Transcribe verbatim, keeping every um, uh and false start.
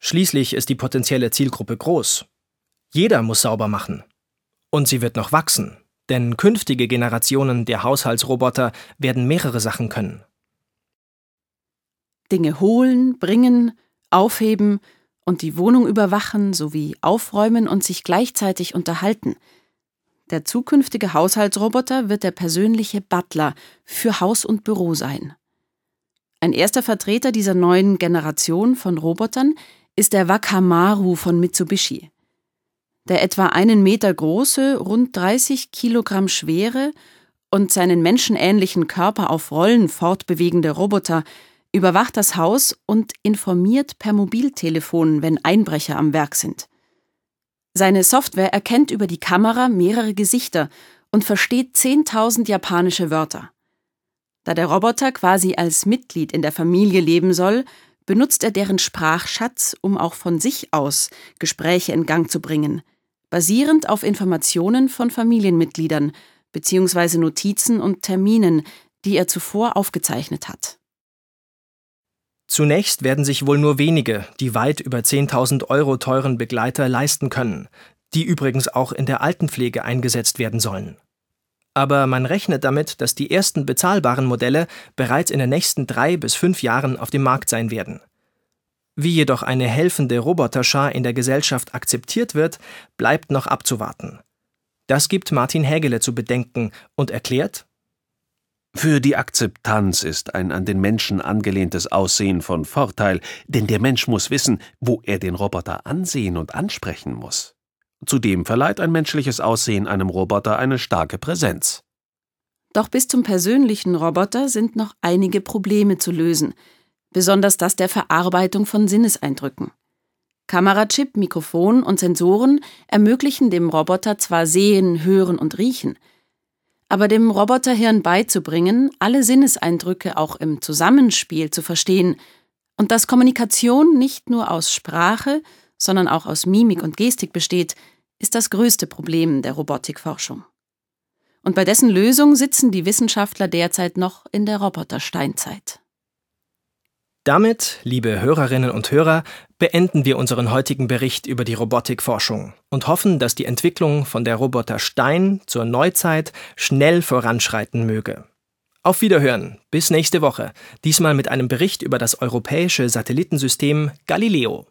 Schließlich ist die potenzielle Zielgruppe groß. Jeder muss sauber machen. Und sie wird noch wachsen, denn künftige Generationen der Haushaltsroboter werden mehrere Sachen können. Dinge holen, bringen, aufheben und die Wohnung überwachen sowie aufräumen und sich gleichzeitig unterhalten. Der zukünftige Haushaltsroboter wird der persönliche Butler für Haus und Büro sein. Ein erster Vertreter dieser neuen Generation von Robotern ist der Wakamaru von Mitsubishi. Der etwa einen Meter große, rund dreißig Kilogramm schwere und seinen menschenähnlichen Körper auf Rollen fortbewegende Roboter überwacht das Haus und informiert per Mobiltelefon, wenn Einbrecher am Werk sind. Seine Software erkennt über die Kamera mehrere Gesichter und versteht zehntausend japanische Wörter. Da der Roboter quasi als Mitglied in der Familie leben soll, benutzt er deren Sprachschatz, um auch von sich aus Gespräche in Gang zu bringen, basierend auf Informationen von Familienmitgliedern bzw. Notizen und Terminen, die er zuvor aufgezeichnet hat. Zunächst werden sich wohl nur wenige die weit über zehntausend Euro teuren Begleiter leisten können, die übrigens auch in der Altenpflege eingesetzt werden sollen. Aber man rechnet damit, dass die ersten bezahlbaren Modelle bereits in den nächsten drei bis fünf Jahren auf dem Markt sein werden. Wie jedoch eine helfende Roboterschar in der Gesellschaft akzeptiert wird, bleibt noch abzuwarten. Das gibt Martin Hägele zu bedenken und erklärt: Für die Akzeptanz ist ein an den Menschen angelehntes Aussehen von Vorteil, denn der Mensch muss wissen, wo er den Roboter ansehen und ansprechen muss. Zudem verleiht ein menschliches Aussehen einem Roboter eine starke Präsenz. Doch bis zum persönlichen Roboter sind noch einige Probleme zu lösen, besonders das der Verarbeitung von Sinneseindrücken. Kamerachip, Mikrofon und Sensoren ermöglichen dem Roboter zwar Sehen, Hören und Riechen, aber dem Roboterhirn beizubringen, alle Sinneseindrücke auch im Zusammenspiel zu verstehen und dass Kommunikation nicht nur aus Sprache, sondern auch aus Mimik und Gestik besteht, ist das größte Problem der Robotikforschung. Und bei dessen Lösung sitzen die Wissenschaftler derzeit noch in der Robotersteinzeit. Damit, liebe Hörerinnen und Hörer, beenden wir unseren heutigen Bericht über die Robotikforschung und hoffen, dass die Entwicklung von der Roboterstein zur Neuzeit schnell voranschreiten möge. Auf Wiederhören, bis nächste Woche, diesmal mit einem Bericht über das europäische Satellitensystem Galileo.